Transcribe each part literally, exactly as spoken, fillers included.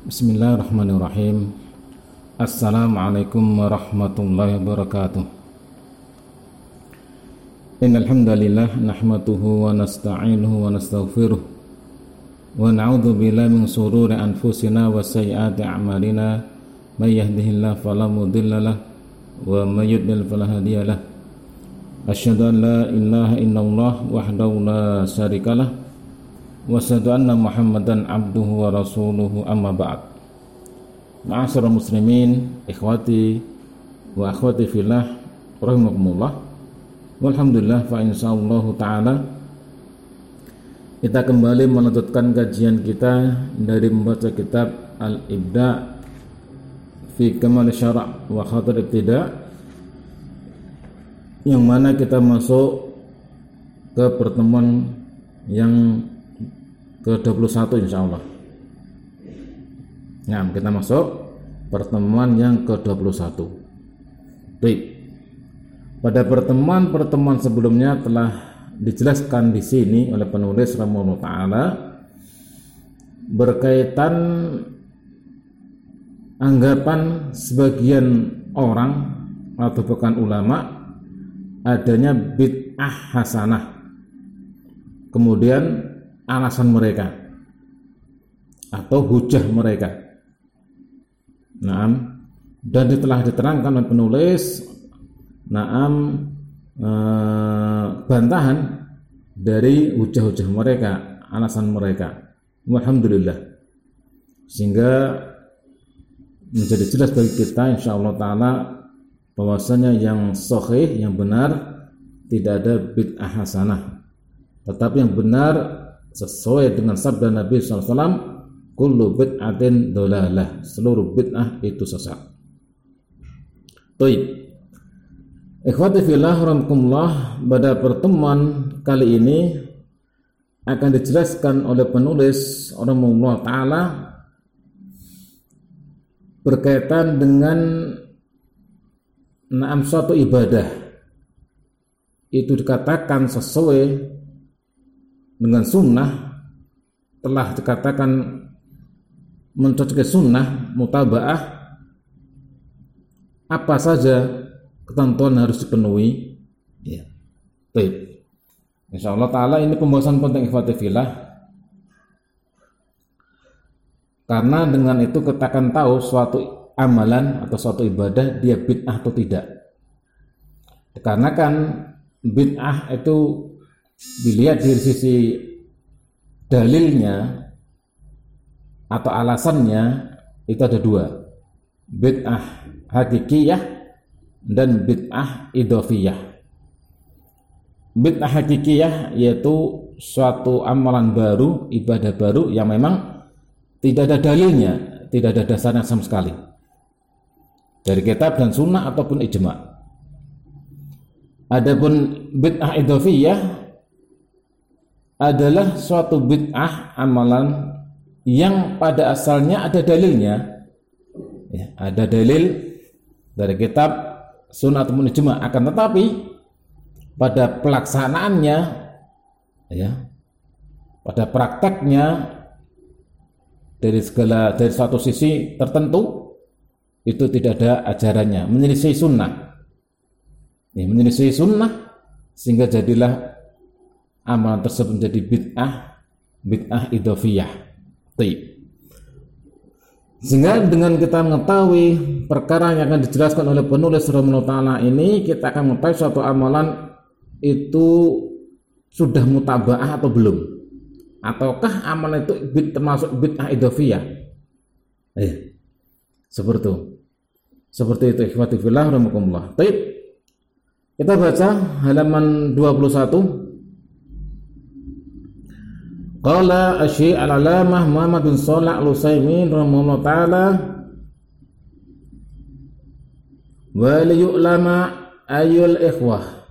Bismillahirrahmanirrahim. Assalamualaikum warahmatullahi wabarakatuh. Innal hamdalillah nahmaduhu wa nasta'inuhu wa nastaghfiruh wa na'udzu billahi min shururi anfusina wa sayyiati a'malina. May yahdihillahu fala mudhillalah wa may yudlil fala hadiyalah. Asyhadu an la ilaha illallah wahdahu la syarikalah wa asyhadu anna Muhammadan abduhu wa rasuluhu, amma ba'd. Ma'asyiral muslimin, ikhwati wa akhwati fillah, rahimakumullah. Walhamdulillah, fa insyaallah taala kita kembali melanjutkan kajian kita dari membaca kitab Al-Ibda fi Kamal Syara' wa Khatir Ibtida', yang mana kita masuk ke pertemuan yang ke dua puluh satu insyaallah. Nah, kita masuk pertemuan yang ke dua puluh satu. Baik. Pada pertemuan-pertemuan sebelumnya telah dijelaskan di sini oleh penulis rahimahullah taala berkaitan anggapan sebagian orang atau bukan ulama adanya bid'ah hasanah. Kemudian alasan mereka atau hujah mereka. Naam, dan telah diterangkan oleh penulis naam eh, bantahan dari hujah-hujah mereka, alasan mereka. Alhamdulillah. Sehingga menjadi jelas bagi kita insyaallah taala bahwasanya yang sahih, yang benar tidak ada bid'ah hasanah. Tetapi yang benar sesuai dengan sabda Nabi sallallahu alaihi wasallam, kullu bid'atin dhalalah, seluruh bid'ah itu sesat. Baik. Ikhwati fillah rahimakumullah, pada pertemuan kali ini akan dijelaskan oleh penulis rahimahullah taala berkaitan dengan naam suatu ibadah itu dikatakan sesuai dengan sunnah, telah dikatakan mencocoki sunnah, mutaba'ah, apa saja ketentuan harus dipenuhi. Ya. Baik. Insyaallah taala ini pembahasan penting ikhwati fillah. Karena dengan itu kita akan tahu suatu amalan atau suatu ibadah dia bid'ah atau tidak. Karena kan bid'ah itu dilihat dari sisi dalilnya atau alasannya itu ada dua, bid'ah hakikiyah dan bid'ah idhofiyah. Bid'ah hakikiyah yaitu suatu amalan baru, ibadah baru yang memang tidak ada dalilnya, tidak ada dasarnya sama sekali dari kitab dan sunnah ataupun ijma'. Adapun bid'ah idhofiyah adalah suatu bid'ah amalan yang pada asalnya ada dalilnya, ya, ada dalil dari kitab, sunnah ataupun ijma', akan tetapi pada pelaksanaannya, ya, pada prakteknya dari segala dari suatu sisi tertentu itu tidak ada ajarannya, menyelisih sunnah, ya, menyelisih sunnah, sehingga jadilah amalan tersebut menjadi bid'ah, bid'ah idhofiyah. Taib. Sehingga dengan kita mengetahui perkara yang akan dijelaskan oleh penulis rahimahullah taala ini, kita akan mengetahui suatu amalan itu sudah mutaba'ah atau belum, ataukah amalan itu bid, termasuk bid'ah idhofiyah. Eh, seperti itu. Seperti itu ikhwati fillah rahimakumullah. Taib. Kita baca halaman dua puluh satu. Qala asy-syekh al-alamah Muhammad bin Shalih al-Utsaimin rahimahullah taala, wa liyu'lama ayyul ikhwah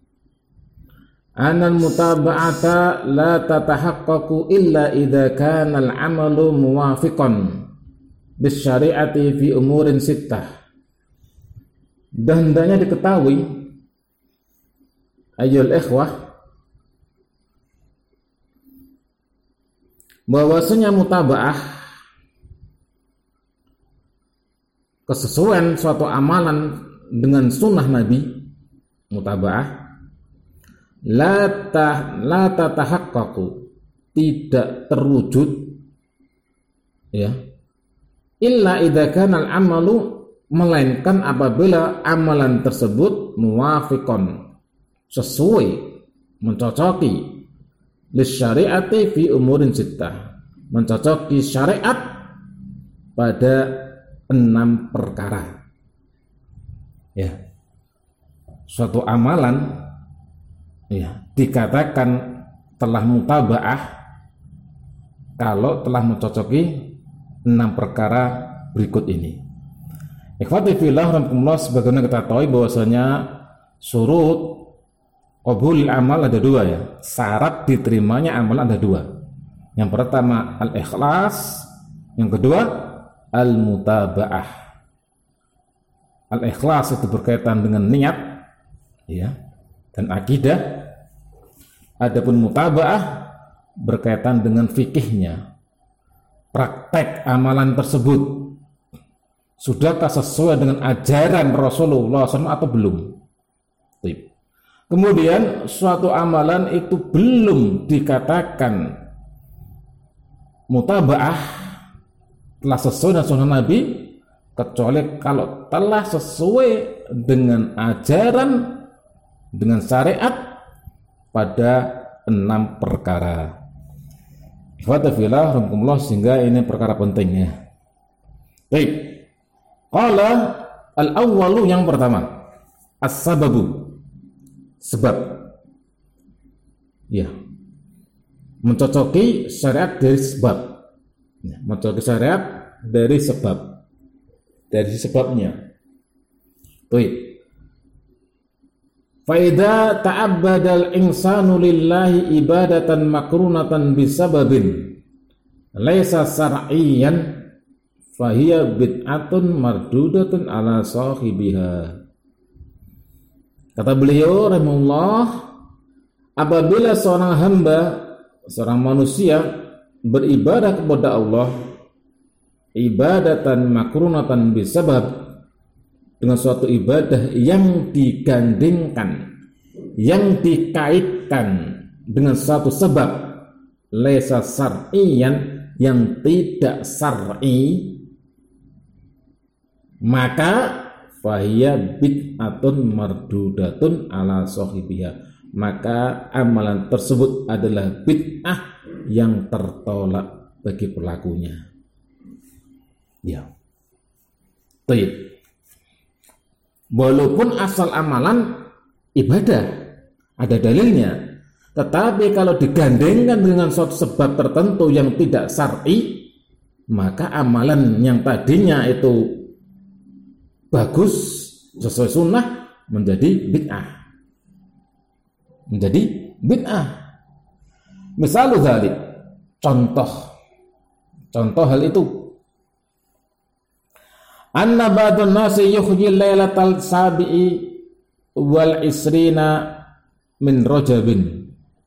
anna al-mutaba'ata la tatahaqqaqu illa idza kana al-'amalu muwafiqan bis-syari'ati fi umurin sittah. Dan hendaknya diketahui ayyul ikhwah bahwasanya mutaba'ah kesesuaian suatu amalan dengan sunnah Nabi, mutaba'ah, la ta la tatahaqqaqu, tidak terwujud, ya, illa idza kana al-amalu, melainkan apabila amalan tersebut muwafiqan, sesuai, mencocoki, lisyari'ati fi umurin sittah, mencocoki syariat pada enam perkara. Ya, suatu amalan, ya, dikatakan telah mutaba'ah kalau telah mencocoki enam perkara berikut ini. Ikhwati fillah rahimakumullah, sebagaimana kita tahu bahwasanya syurut qabul amal ada dua, ya. Syarat diterimanya amal ada dua. Yang pertama al-ikhlas, yang kedua al-mutaba'ah. Al-ikhlas itu berkaitan dengan niat, ya, dan akidah. Adapun mutaba'ah berkaitan dengan fikihnya, praktek amalan tersebut sudahkah sesuai dengan ajaran Rasulullah shallallahu alaihi wasallam atau belum. Kemudian suatu amalan itu belum dikatakan mutaba'ah, telah sesuai dengan sunnah Nabi, kecuali kalau telah sesuai dengan ajaran, dengan syariat pada enam perkara. Ikhwatafillah rahmatullah, sehingga ini perkara penting, ya. Baik. Qala al-awwalu, yang pertama, as-sababu, sebab, ya, mencocoki syariat dari sebab, ya, mencocoki syariat dari sebab, dari sebabnya. Baik. Fa idza ta'abbadal insanu lillahi ibadatan makrunatan bisababin laisa sar'iyyan fahiya bid'atun mardudatun ala sahibiha. Kata beliau rahimahullah, apabila seorang hamba, seorang manusia beribadah kepada Allah ibadatan makrunatan bisabab, dengan suatu ibadah yang digandingkan, yang dikaitkan dengan suatu sebab, laisa sar'iyan, yang tidak syar'i, maka fahiya bid'atun mardudatun ala sahibiha, maka amalan tersebut adalah bid'ah yang tertolak bagi pelakunya. Ya. Baik. Walaupun asal amalan ibadah, ada dalilnya, tetapi kalau digandengkan dengan suatu sebab tertentu yang tidak syar'i, maka amalan yang tadinya itu bagus sesuai sunnah menjadi bid'ah, menjadi bid'ah. Misal dzalik, contoh contoh hal itu, anna ba'dun nasi yuhyi lailatal sabi'i wal isrina min rajabin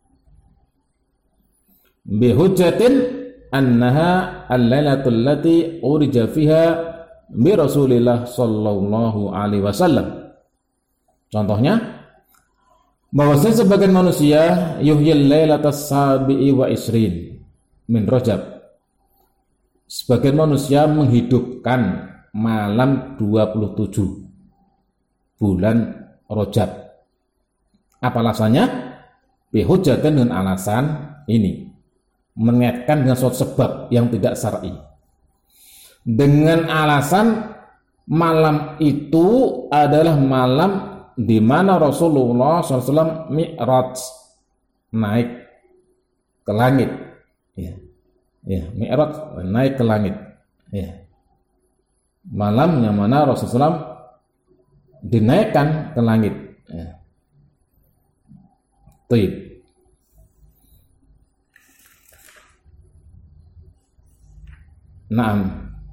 bihujjatin annaha al-lailatul lati urija fiha bi Rasulillah sallallahu alaihi wasallam. Contohnya, bahwasanya sebagian manusia yuhyi lailatas sabi'i wa isrin min rajab, sebagian manusia menghidupkan malam dua puluh tujuh bulan Rajab. Apa alasannya? Bihujjatin, dengan alasan ini, mengaitkan dengan suatu sebab yang tidak syar'i, dengan alasan malam itu adalah malam di mana Rasulullah shallallahu alaihi wasallam mi'raj, naik ke langit, ya, ya, mi'raj, naik ke langit, ya. Malam yang mana Rasulullah shallallahu alaihi wasallam dinaikkan ke langit, ya. Taib. Naam.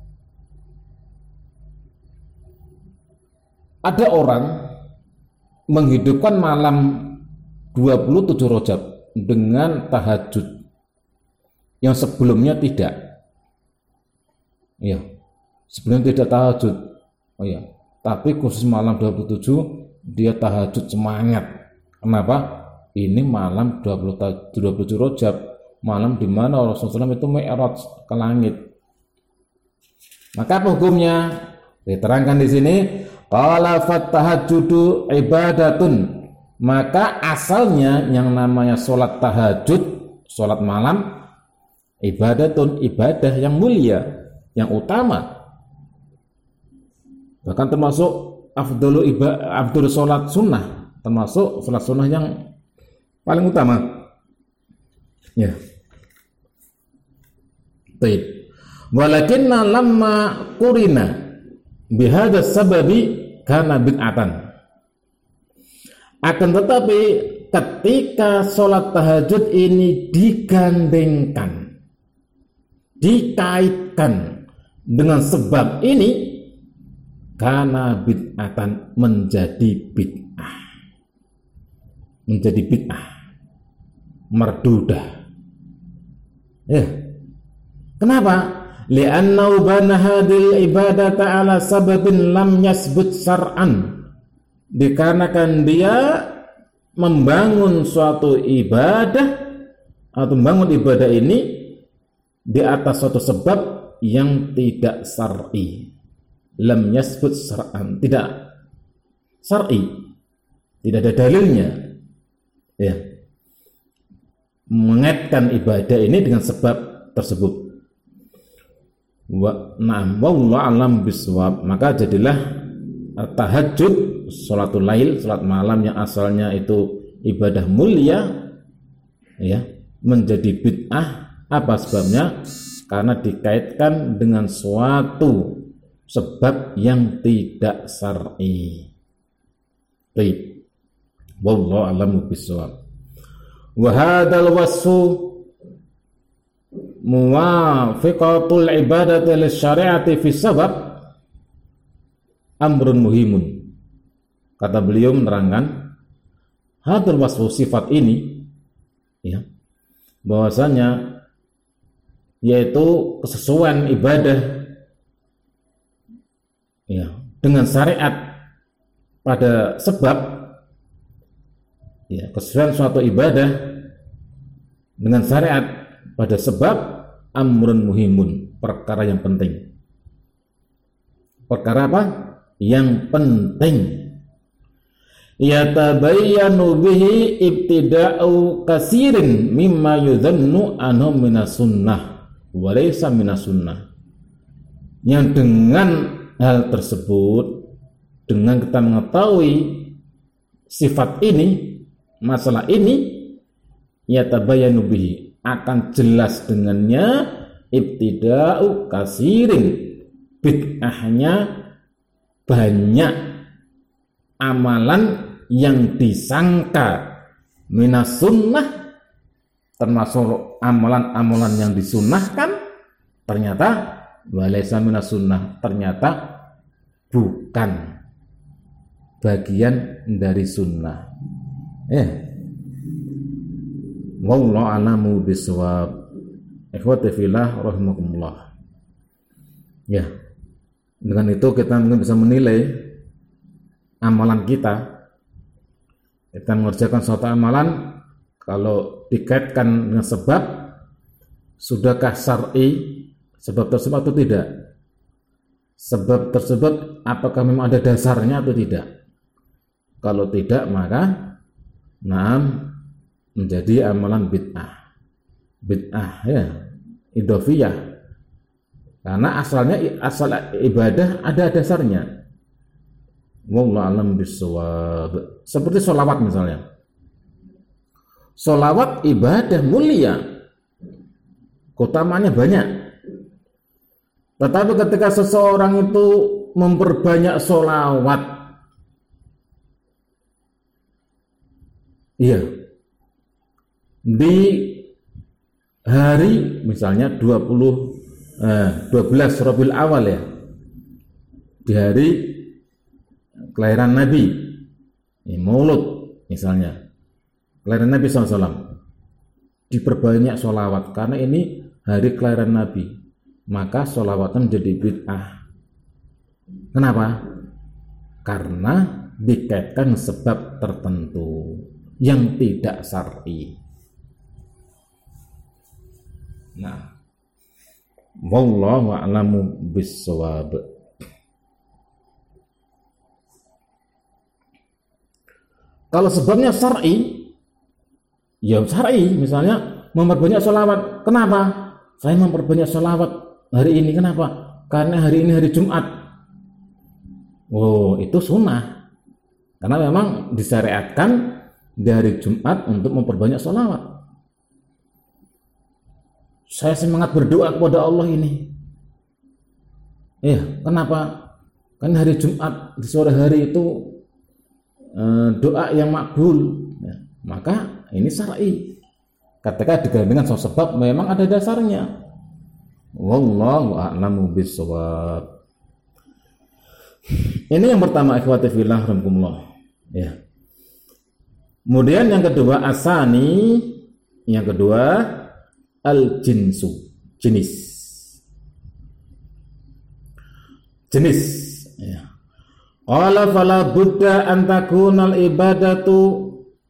Ada orang menghidupkan malam dua puluh tujuh Rajab dengan tahajud yang sebelumnya tidak. Ya. Sebelum tidak tahajud, Oh ya, tapi khusus malam dua puluh tujuh dia tahajud semangat. Kenapa? Ini malam dua puluh tujuh Rajab, malam di mana Rasulullah shallallahu alaihi wasallam itu mi'raj ke langit. Maka apa hukumnya? Diterangkan di sini, qala fatahajjudu ibadatun. Maka asalnya yang namanya sholat tahajud, sholat malam, ibadatun, ibadah yang mulia, yang utama. Bahkan termasuk afdalu ibadah, afdalu sholat sunnah, termasuk sholat sunnah yang paling utama. Ya. Baik. Walakinna lamma qurina bihadza sababi kana bid'atan. Akan tetapi ketika sholat tahajud ini digandengkan, dikaitkan dengan sebab ini, karena bid'atan, menjadi bid'ah, menjadi bid'ah, merdudah. Ya, kenapa? Li'annahu bana hadil ibadata ala sababin lam yasbut syar'an. Dikarenakan dia membangun suatu ibadah atau membangun ibadah ini di atas suatu sebab yang tidak syar'i. Lam yasbut syar'an, tidak syar'i, tidak ada dalilnya. Ya, mengaitkan ibadah ini dengan sebab tersebut. Wa na'am wallahu a'lam bisawab. Maka jadilah tahajud, sholatul lail, sholat malam yang asalnya itu ibadah mulia, ya, menjadi bid'ah. Apa sebabnya? Karena dikaitkan dengan suatu sebab yang tidak syar'i. Baik. Wallahu a'lam bisawab. Wa hadzal wasfu muwafiqatul ibadati lisyari'ati fi sabab amrun muhimun. Kata beliau menerangkan hadzal wasfu, sifat ini, ya, bahwasanya yaitu kesesuaian ibadah, ya, dengan syariat pada sebab, ya, kesesuaian suatu ibadah dengan syariat pada sebab amrun muhimun, perkara yang penting. Perkara apa? Yang penting. Yatabayyanu bihi ibtida'u kasirin mimma yudhannu anhu minas sunnah wa laysa minas sunnah. Yang dengan hal tersebut, dengan kita mengetahui sifat ini, masalah ini, yatabayyanu bihi, akan jelas dengannya ibtida'u kasirin, bid'ahnya banyak amalan yang disangka minas sunnah, termasuk amalan-amalan yang disunnahkan, ternyata walaysa minas sunnah, ternyata bukan bagian dari sunnah. Eh, wallahu a'lamu bisawab. Ikhwati fillah rahimakumullah. Ya, dengan itu kita mungkin bisa menilai amalan kita. Kita mengerjakan suatu amalan, kalau dikaitkan dengan sebab, sudahkah syar'i sebab tersebut atau tidak? Sebab tersebut apakah memang ada dasarnya atau tidak? Kalau tidak, maka naam, menjadi amalan bid'ah. Bid'ah, ya, idhofiyah. Karena asalnya, asal ibadah ada dasarnya. Wallahu a'lam bissawab. Seperti sholawat misalnya. Sholawat ibadah mulia, keutamanya banyak. Tetapi ketika seseorang itu memperbanyak sholawat, iya, di hari misalnya dua puluh eh, dua belas Rabiul Awal, ya, di hari kelahiran Nabi, ya, Maulud misalnya, kelahiran Nabi shallallahu alaihi wasallam, diperbanyak sholawat karena ini hari kelahiran Nabi, maka sholawatnya menjadi bid'ah. Kenapa? Karena dikaitkan sebab tertentu yang tidak syar'i. Nah, wallahu a'lamu bis-shawab. Kalau sebabnya syar'i, ya syar'i, misalnya memperbanyak sholawat. Kenapa? Saya memperbanyak sholawat hari ini. Kenapa? Karena hari ini hari Jumat. Oh, itu sunnah. Karena memang disyariatkan di hari Jumat untuk memperbanyak sholawat. Saya semangat berdoa kepada Allah ini. Ya, kenapa? Kan hari Jumat di sore hari itu eh, doa yang makbul. Ya, maka ini syar'i. Ketika digabungkan sama sebab memang ada dasarnya. Wallahu a'lamu bis-shawab. Ini yang pertama, ikhwati fillah rahimakumullah. Ya. Kemudian yang kedua asani, yang kedua al-jinsu, jenis. Jenis. Ya. Qala fala budda an takunal ibadatu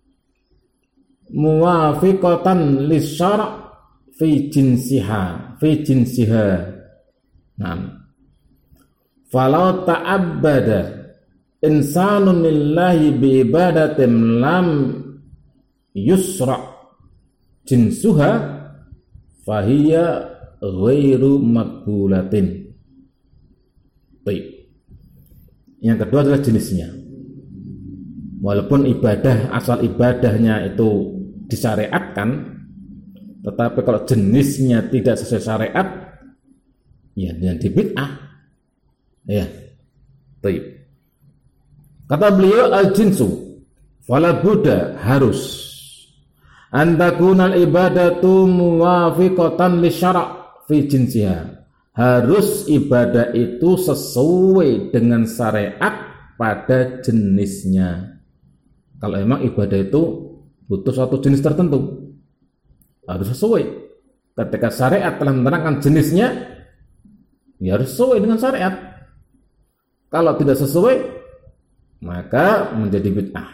muwafiqatan lisyara' fi jinsiha, fi jinsiha. Nah. Falau ta'abbada insanun lillahi bi ibadatin lam yusra' jinsuha fahiya ghairu maqbulatin. Baik. Yang kedua adalah jenisnya. Walaupun ibadah, asal ibadahnya itu disyariatkan, tetapi kalau jenisnya tidak sesuai syariat, ya jadi bid'ah. Ya. Baik. Kata beliau al-jinsu fala budda, harus antakunal ibadatu muwafiqatan lisyara' fi jinsiha, harus ibadah itu sesuai dengan syariat pada jenisnya. Kalau emang ibadah itu butuh suatu jenis tertentu, harus sesuai. Ketika syariat telah menerangkan jenisnya, ya harus sesuai dengan syariat. Kalau tidak sesuai, maka menjadi bid'ah.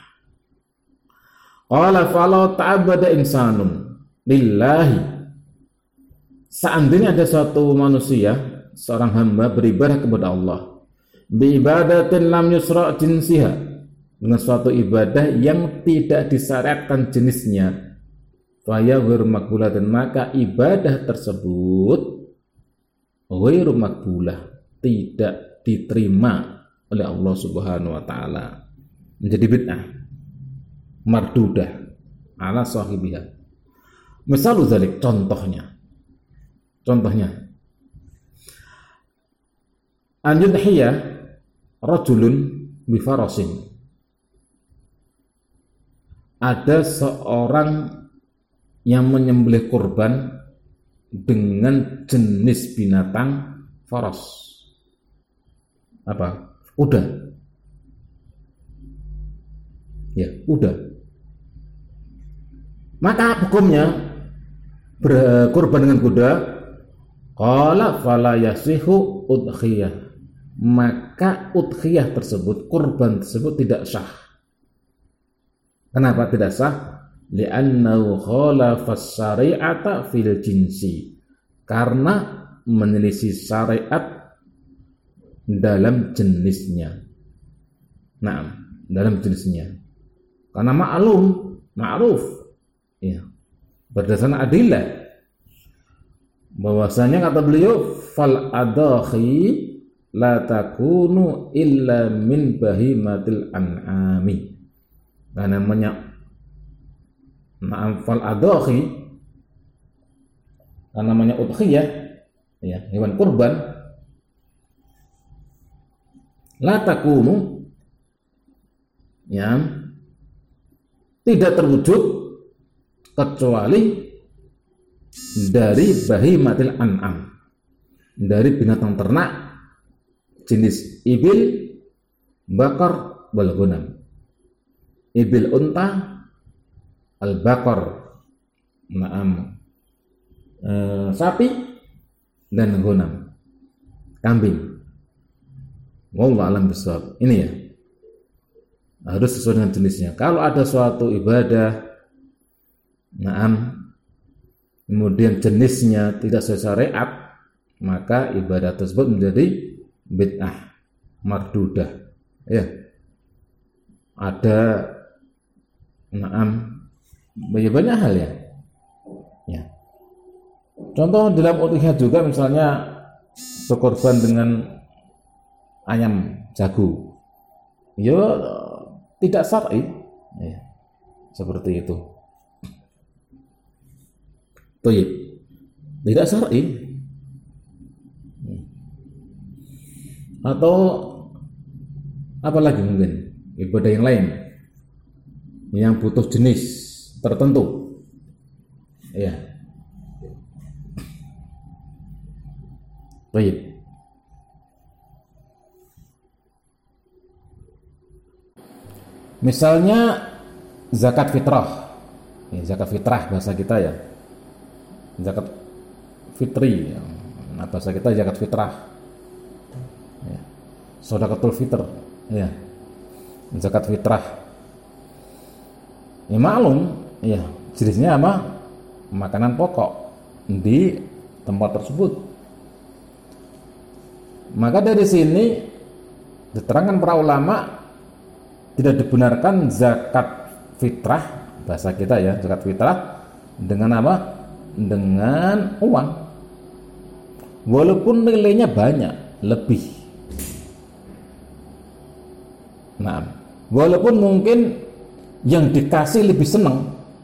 Qala falau ta'abbada insanun lillahi, seandainya ada suatu manusia, seorang hamba beribadah kepada Allah bi ibadatin lam yusra' jinsiha, dengan suatu ibadah yang tidak disyariatkan jenisnya, faya ghairu maqbulatin, maka ibadah tersebut ghairu maqbulah, tidak diterima oleh Allah Subhanahu wa taala, menjadi bid'ah mardudah ala sahibiha. Misal zalik, contohnya contohnya an yudhiya rajulun bi farasin, ada seorang yang menyembelih kurban dengan jenis binatang faras. Apa? Kuda. Ya, kuda. Maka hukumnya berkurban dengan kuda, qala fala yasihu udhiyah, maka udhiyah tersebut, kurban tersebut tidak sah. Kenapa tidak sah? Li'annahu khalafa syari'ata fil jinsi, karena menyelisih syariat dalam jenisnya. Nah, dalam jenisnya. Karena ma'lum, ma'ruf, ya, berdasarkan adillah, bahwasanya kata beliau fal adahi la takunu illa min bahimatil an'ami. Karena namanya na'am fal adahi, karena namanya udhiyah, ya, hewan kurban, la takunu, ya, tidak terwujud kecuali dari bahimatil an'am, dari binatang ternak jenis ibil, bakar, wal ghanam. Ibil unta, al bakar, na'am, e, sapi, dan ghanam, kambing. Wallahu a'lam bishawab. Ini ya. Harus sesuai dengan jenisnya. Kalau ada suatu ibadah, naam, kemudian jenisnya tidak sesuai syariat, maka ibadah tersebut menjadi bid'ah mardudah. Ya. Ada naam banyak hal ya. Ya. Contoh dalam udhiyah juga misalnya berkorban dengan ayam jago. Ya tidak syar'i. Ya. Seperti itu. Thayyib. Tidak syar'i. Atau apalagi mungkin ibadah yang lain yang butuh jenis tertentu, ya. Baik. Misalnya zakat fitrah, ya, zakat fitrah bahasa kita ya, zakat fitri, ya. Nah, bahasa kita zakat fitrah, ya. Shadaqatul fitr, ya, zakat fitrah. Ya maklum, ya jenisnya apa? Makanan pokok di tempat tersebut. Maka dari sini diterangkan para ulama tidak dibenarkan zakat fitrah, bahasa kita ya, zakat fitrah dengan apa? Dengan uang. Walaupun nilainya banyak, lebih. Nah, walaupun mungkin yang dikasih lebih senang,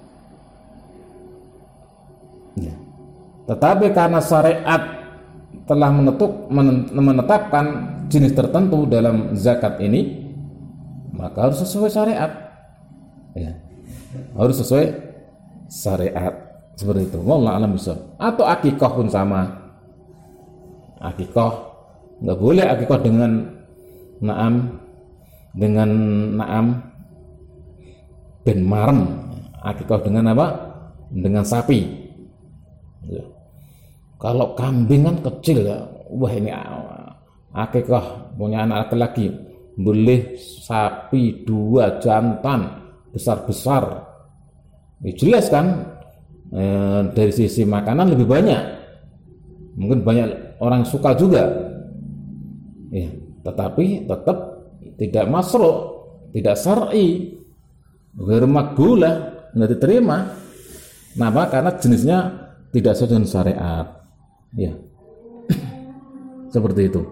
ya. Tetapi karena syariat telah menetuk, menetapkan jenis tertentu dalam zakat ini, maka harus sesuai syariat, ya. Harus sesuai syariat seperti itu. Wallahu a'lam bishawab. Atau akikah pun sama. Akikah nggak boleh akikah dengan naam, dengan naam ben marem. Akikah dengan apa? Dengan sapi. Ya. Kalau kambing kan kecil ya. Wah ini akikah punya anak laki-laki, boleh sapi dua jantan besar-besar. Ya, jelas kan e, dari sisi makanan lebih banyak. Mungkin banyak orang suka juga. Ya, tetapi tetap tidak masruh, tidak syar'i. Ghairu maqbulah, enggak diterima. Kenapa? Karena jenisnya tidak sesuai dengan syariat. Ya. Seperti itu.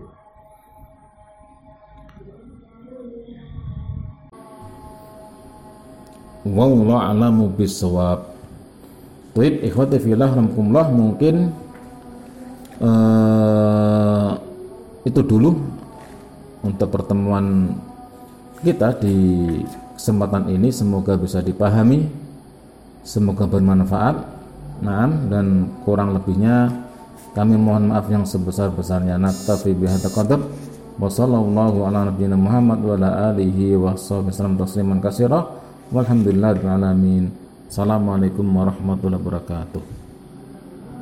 Wallahu a'lamu bissawab. Baik, ikhwati fillah rahimakumullah, mungkin uh, itu dulu untuk pertemuan kita di kesempatan ini. Semoga bisa dipahami, semoga bermanfaat. Nah, dan kurang lebihnya kami mohon maaf yang sebesar-besarnya. Naktafi bihadza qadar. Wa sallallahu ala nabiyyina Muhammad wa ala alihi wa sahbihi wasallam tasliman katsira. Walhamdulillahirabbil alamin. Assalamualaikum warahmatullahi wabarakatuh.